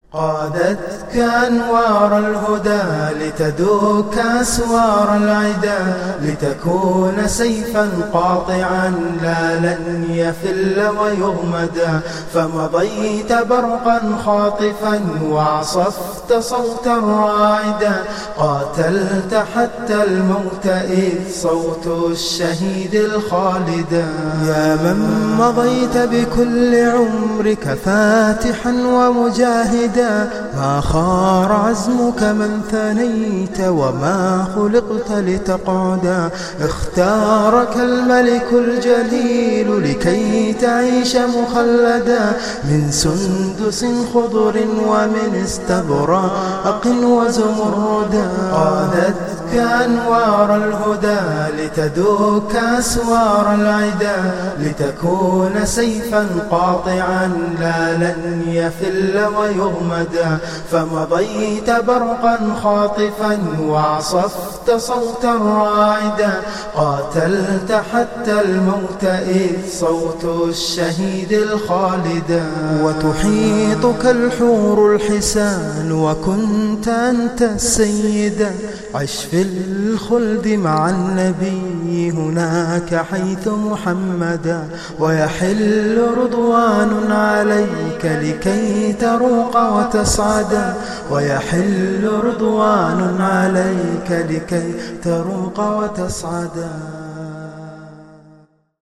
قادتك أنوار الهدى لتدوك أسوار العدا، لتكون سيفا قاطعا لا لن يفل ويغمدا. فمضيت برقا خاطفا وعصفت صوتا راعدا، قاتلت حتى الموت إذ صوت الشهيد الخالدا. يا من مضيت بكل عمرك فاتحا ومجاهدا، ما خار عزمك من ثنيت وما خلقت لتقعدا. اختارك الملك الجليل لكي تعيش مخلدا، من سندس خضر ومن استبرق وزمردا. قادتك أنوار الهدى لتدوك أسوار العدا، لتكون سيفا قاطعا لا لن يفل ويغمدا. فمضيت برقا خاطفا وعصفت صوتا راعدا، قاتلت حتى الموت إذ صوت الشهيد الخالدا. وتحيطك الحور الحسان وكنت أنت السيدا، عش في الخلد مع النبي هناك حيث محمدا. ويحل رضوان عليك لكي تروق وتسعدا، ويحل رضوان عليك لكي تروق وتسعدا.